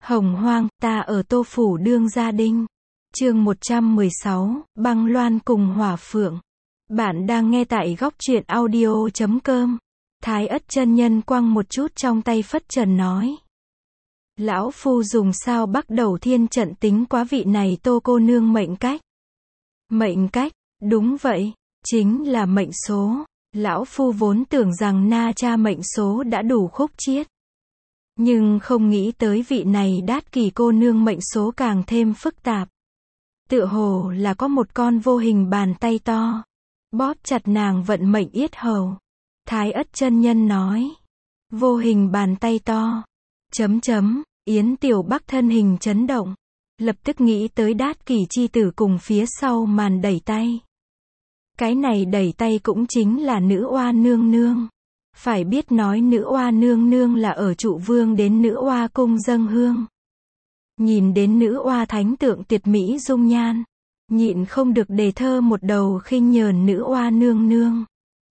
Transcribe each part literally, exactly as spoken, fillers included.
Hồng hoang, ta ở Tô Phủ đương gia đinh. Chương một trăm mười sáu, Băng Loan cùng Hỏa Phượng. Bạn đang nghe tại góc truyện audio chấm com. Thái Ất chân nhân quăng một chút trong tay phất trần nói. Lão phu dùng sao bắt đầu thiên trận tính quá vị này Tô cô nương mệnh cách. Mệnh cách, đúng vậy, chính là mệnh số. Lão phu vốn tưởng rằng na cha mệnh số đã đủ khúc chiết. Nhưng không nghĩ tới vị này Đát Kỷ cô nương mệnh số càng thêm phức tạp. Tựa hồ là có một con vô hình bàn tay to, bóp chặt nàng vận mệnh yết hầu. Thái Ất chân nhân nói. Vô hình bàn tay to. Chấm chấm, Yến Tiểu Bắc thân hình chấn động. Lập tức nghĩ tới Đát Kỷ chi tử cùng phía sau màn đẩy tay. Cái này đẩy tay cũng chính là nữ oa nương nương. Phải biết nói nữ oa nương nương là ở trụ vương đến nữ oa cung dâng hương. Nhìn đến nữ oa thánh tượng tuyệt mỹ dung nhan, nhịn không được đề thơ một đầu khinh nhờn nữ oa nương nương.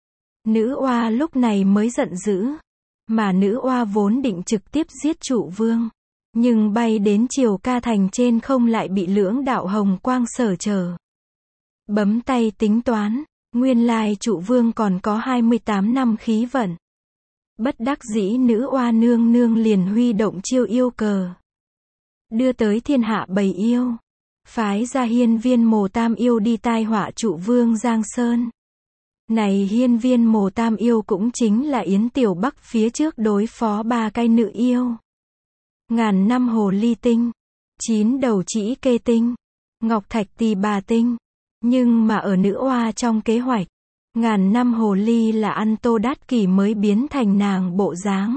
Nữ oa lúc này mới giận dữ, mà nữ oa vốn định trực tiếp giết trụ vương, nhưng bay đến Triều Ca thành trên không lại bị lưỡng đạo hồng quang sở trở. Bấm tay tính toán, nguyên lai trụ vương còn có hai mươi tám năm khí vận. Bất đắc dĩ nữ oa nương nương liền huy động chiêu yêu cờ, đưa tới thiên hạ bầy yêu, phái ra hiên viên mồ tam yêu đi tai họa trụ vương Giang Sơn. Này hiên viên mồ tam yêu cũng chính là Yến Tiểu Bắc phía trước đối phó ba cái nữ yêu. Ngàn năm hồ ly tinh, chín đầu trĩ kê tinh, ngọc thạch tỳ bà tinh. Nhưng mà ở nữ oa trong kế hoạch, ngàn năm hồ ly là ăn Tô Đát Kỷ mới biến thành nàng bộ dáng.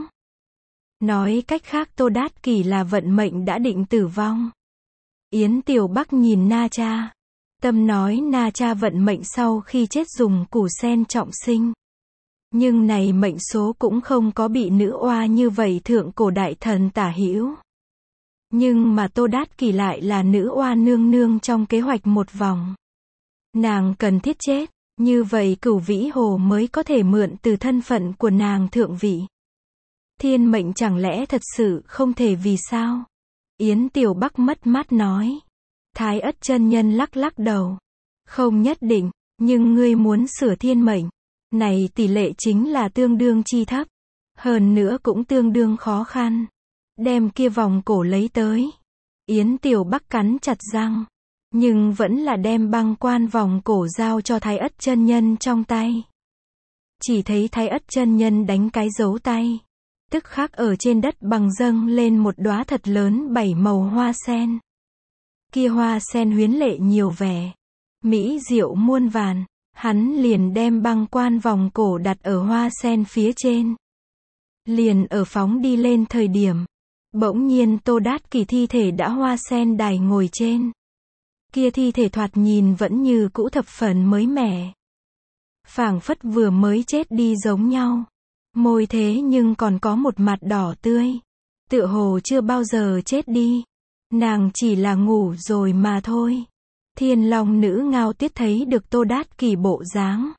Nói cách khác Tô Đát Kỷ là vận mệnh đã định tử vong. Yến Tiểu Bắc nhìn na cha. Tâm nói na cha vận mệnh sau khi chết dùng củ sen trọng sinh. Nhưng này mệnh số cũng không có bị nữ oa như vậy thượng cổ đại thần tả hữu. Nhưng mà Tô Đát Kỷ lại là nữ oa nương nương trong kế hoạch một vòng. Nàng cần thiết chết, như vậy Cửu Vĩ Hồ mới có thể mượn từ thân phận của nàng thượng vị. Thiên mệnh chẳng lẽ thật sự không thể vì sao? Yến Tiểu Bắc mất mát nói. Thái Ất chân nhân lắc lắc đầu. Không nhất định, nhưng ngươi muốn sửa thiên mệnh. Này tỷ lệ chính là tương đương chi thấp. Hơn nữa cũng tương đương khó khăn. Đem kia vòng cổ lấy tới. Yến Tiểu Bắc cắn chặt răng. Nhưng vẫn là đem băng quan vòng cổ giao cho Thái Ất chân nhân trong tay. Chỉ thấy Thái Ất chân nhân đánh cái dấu tay. Tức khắc ở trên đất bằng dâng lên một đóa thật lớn bảy màu hoa sen. Kia hoa sen huyến lệ nhiều vẻ, mỹ diệu muôn vàn, hắn liền đem băng quan vòng cổ đặt ở hoa sen phía trên. Liền ở phóng đi lên thời điểm, bỗng nhiên Tô Đát Kỷ thi thể đã hoa sen đài ngồi trên. Kia thi thể thoạt nhìn vẫn như cũ thập phần mới mẻ. Phảng phất vừa mới chết đi giống nhau. Môi thế nhưng còn có một mặt đỏ tươi. Tựa hồ chưa bao giờ chết đi. Nàng chỉ là ngủ rồi mà thôi. Thiên Long nữ Ngao Tiết thấy được Tô Đát Kỷ bộ dáng.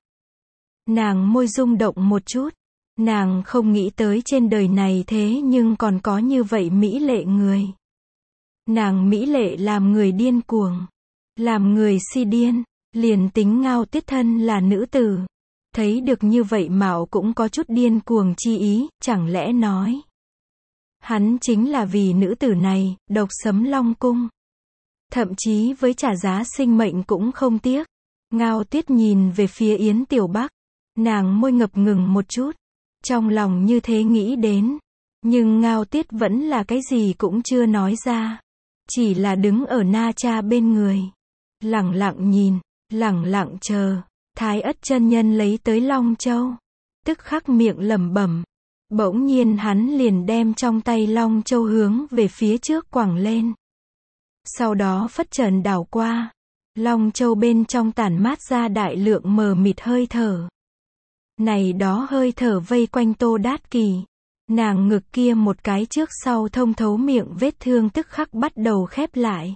Nàng môi rung động một chút. Nàng không nghĩ tới trên đời này thế nhưng còn có như vậy mỹ lệ người. Nàng mỹ lệ làm người điên cuồng. Làm người si điên. Liền tính Ngao Tiết thân là nữ tử. Thấy được như vậy mạo cũng có chút điên cuồng chi ý, chẳng lẽ nói. Hắn chính là vì nữ tử này, độc sấm Long cung. Thậm chí với trả giá sinh mệnh cũng không tiếc. Ngao Tiết nhìn về phía Yến Tiểu Bắc. Nàng môi ngập ngừng một chút. Trong lòng như thế nghĩ đến. Nhưng Ngao Tiết vẫn là cái gì cũng chưa nói ra. Chỉ là đứng ở na cha bên người. Lẳng lặng nhìn, lẳng lặng chờ. Thái Ất chân nhân lấy tới Long Châu. Tức khắc miệng lẩm bẩm. Bỗng nhiên hắn liền đem trong tay Long Châu hướng về phía trước quẳng lên. Sau đó phất trần đảo qua. Long Châu bên trong tản mát ra đại lượng mờ mịt hơi thở. Này đó hơi thở vây quanh Tô Đát Kỷ. Nàng ngực kia một cái trước sau thông thấu miệng vết thương tức khắc bắt đầu khép lại.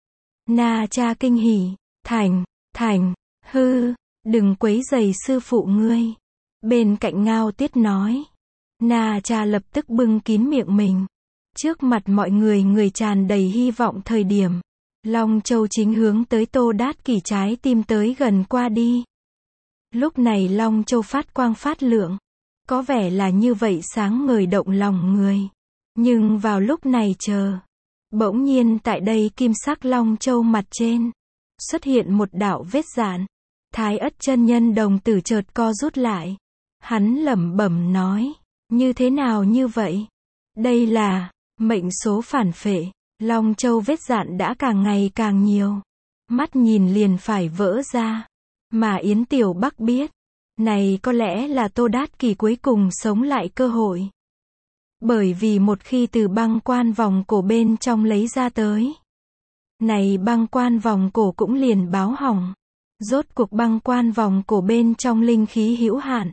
Na cha kinh hỉ. Thành, thành, hư. Đừng quấy rầy sư phụ ngươi. Bên cạnh Ngao Tiết nói. Na cha lập tức bưng kín miệng mình. Trước mặt mọi người người tràn đầy hy vọng thời điểm. Long Châu chính hướng tới Tô Đát Kỷ trái tim tới gần qua đi. Lúc này Long Châu phát quang phát lượng. Có vẻ là như vậy sáng ngời động lòng người. Nhưng vào lúc này chờ. Bỗng nhiên tại đây kim sắc Long Châu mặt trên. Xuất hiện một đạo vết dạn. Thái Ất chân nhân đồng tử chợt co rút lại. Hắn lẩm bẩm nói. Như thế nào như vậy? Đây là mệnh số phản phệ. Long Châu vết dạn đã càng ngày càng nhiều. Mắt nhìn liền phải vỡ ra. Mà Yến Tiểu Bắc biết. Này có lẽ là Tô Đát Kỷ cuối cùng sống lại cơ hội. Bởi vì một khi từ băng quan vòng cổ bên trong lấy ra tới. Này băng quan vòng cổ cũng liền báo hỏng. Rốt cuộc băng quan vòng cổ bên trong linh khí hữu hạn.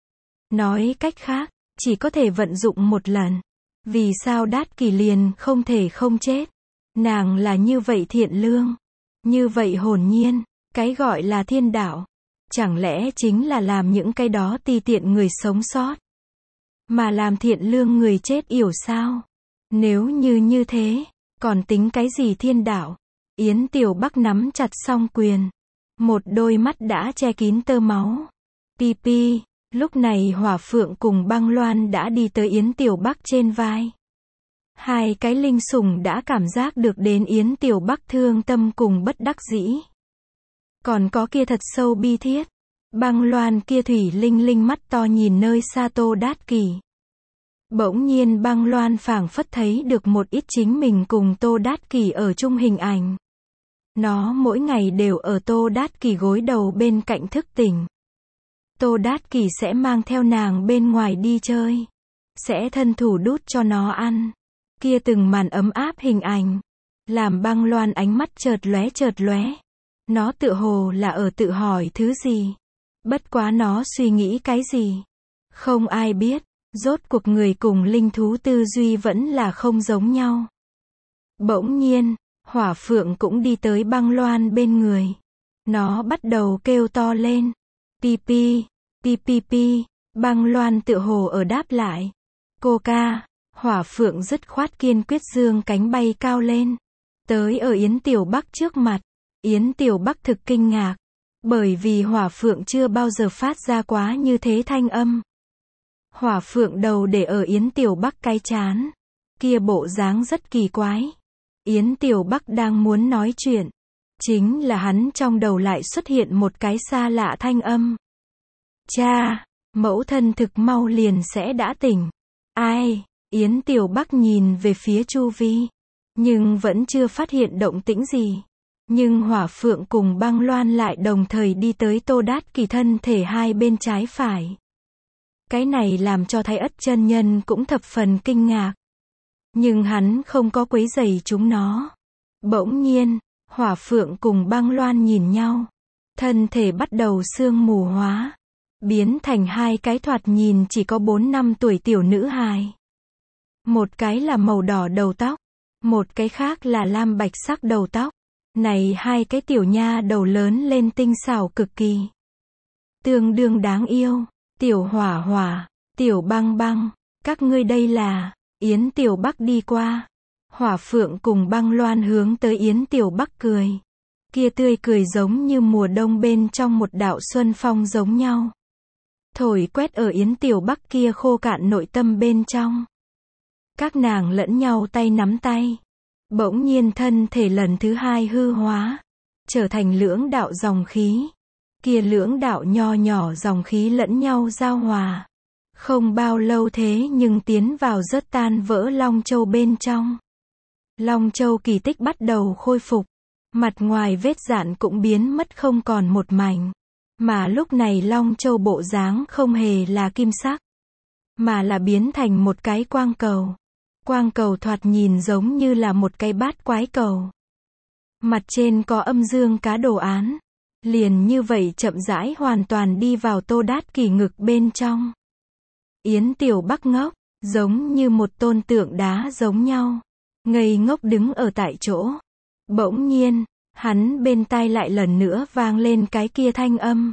Nói cách khác, chỉ có thể vận dụng một lần. Vì sao Đát Kỷ liền không thể không chết? Nàng là như vậy thiện lương. Như vậy hồn nhiên. Cái gọi là thiên đạo. Chẳng lẽ chính là làm những cái đó ti tiện người sống sót. Mà làm thiện lương người chết yểu sao? Nếu như như thế, còn tính cái gì thiên đạo? Yến Tiểu Bắc nắm chặt song quyền. Một đôi mắt đã che kín tơ máu. Pi pi, lúc này Hỏa Phượng cùng Băng Loan đã đi tới Yến Tiểu Bắc trên vai. Hai cái linh sủng đã cảm giác được đến Yến Tiểu Bắc thương tâm cùng bất đắc dĩ. Còn có kia thật sâu bi thiết. Băng Loan kia thủy linh linh mắt to nhìn nơi xa Tô Đát Kỷ. Bỗng nhiên Băng Loan phảng phất thấy được một ít chính mình cùng Tô Đát Kỷ ở chung hình ảnh. Nó mỗi ngày đều ở Tô Đát Kỷ gối đầu bên cạnh thức tỉnh. Tô Đát Kỷ sẽ mang theo nàng bên ngoài đi chơi. Sẽ thân thủ đút cho nó ăn. Kia từng màn ấm áp hình ảnh. Làm Băng Loan ánh mắt chợt lóe chợt lóe. Nó tựa hồ là ở tự hỏi thứ gì. Bất quá nó suy nghĩ cái gì. Không ai biết. Rốt cuộc người cùng linh thú tư duy vẫn là không giống nhau. Bỗng nhiên, Hỏa Phượng cũng đi tới Băng Loan bên người. Nó bắt đầu kêu to lên. Pi pi, pi pi pi. Băng Loan tựa hồ ở đáp lại. Cô ca. Hỏa Phượng dứt khoát kiên quyết dương cánh bay cao lên. Tới ở Yến Tiểu Bắc trước mặt. Yến Tiểu Bắc thực kinh ngạc. Bởi vì Hỏa Phượng chưa bao giờ phát ra quá như thế thanh âm. Hỏa Phượng đầu để ở Yến Tiểu Bắc cái chán. Kia bộ dáng rất kỳ quái. Yến Tiểu Bắc đang muốn nói chuyện. Chính là hắn trong đầu lại xuất hiện một cái xa lạ thanh âm. Cha, mẫu thân thực mau liền sẽ đã tỉnh. Ai? Yến Tiểu Bắc nhìn về phía chu vi. Nhưng vẫn chưa phát hiện động tĩnh gì. Nhưng Hỏa Phượng cùng Băng Loan lại đồng thời đi tới Tô Đát Kỷ thân thể hai bên trái phải. Cái này làm cho Thái Ất chân nhân cũng thập phần kinh ngạc. Nhưng hắn không có quấy rầy chúng nó. Bỗng nhiên, Hỏa Phượng cùng Băng Loan nhìn nhau. Thân thể bắt đầu sương mù hóa. Biến thành hai cái thoạt nhìn chỉ có bốn năm tuổi tiểu nữ hài. Một cái là màu đỏ đầu tóc. Một cái khác là lam bạch sắc đầu tóc. Này hai cái tiểu nha đầu lớn lên tinh xảo cực kỳ. Tương đương đáng yêu. Tiểu Hỏa Hỏa, Tiểu Băng Băng, các ngươi đây là. Yến Tiểu Bắc đi qua. Hỏa Phượng cùng Băng Loan hướng tới Yến Tiểu Bắc cười. Kia tươi cười giống như mùa đông bên trong một đạo xuân phong giống nhau. Thổi quét ở Yến Tiểu Bắc kia khô cạn nội tâm bên trong. Các nàng lẫn nhau tay nắm tay. Bỗng nhiên thân thể lần thứ hai hư hóa. Trở thành lưỡng đạo dòng khí. Kia lưỡng đạo nho nhỏ dòng khí lẫn nhau giao hòa. Không bao lâu thế nhưng tiến vào rất tan vỡ Long Châu bên trong. Long Châu kỳ tích bắt đầu khôi phục. Mặt ngoài vết dạn cũng biến mất không còn một mảnh. Mà lúc này Long Châu bộ dáng không hề là kim sắc. Mà là biến thành một cái quang cầu. Quang cầu thoạt nhìn giống như là một cái bát quái cầu. Mặt trên có âm dương cá đồ án. Liền như vậy chậm rãi hoàn toàn đi vào Tô Đát Kỷ ngực bên trong. Yến Tiểu Bắc ngốc, giống như một tôn tượng đá giống nhau. Ngây ngốc đứng ở tại chỗ. Bỗng nhiên, hắn bên tai lại lần nữa vang lên cái kia thanh âm.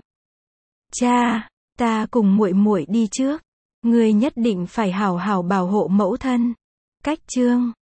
Cha, ta cùng muội muội đi trước. Ngươi nhất định phải hảo hảo bảo hộ mẫu thân. Cách chương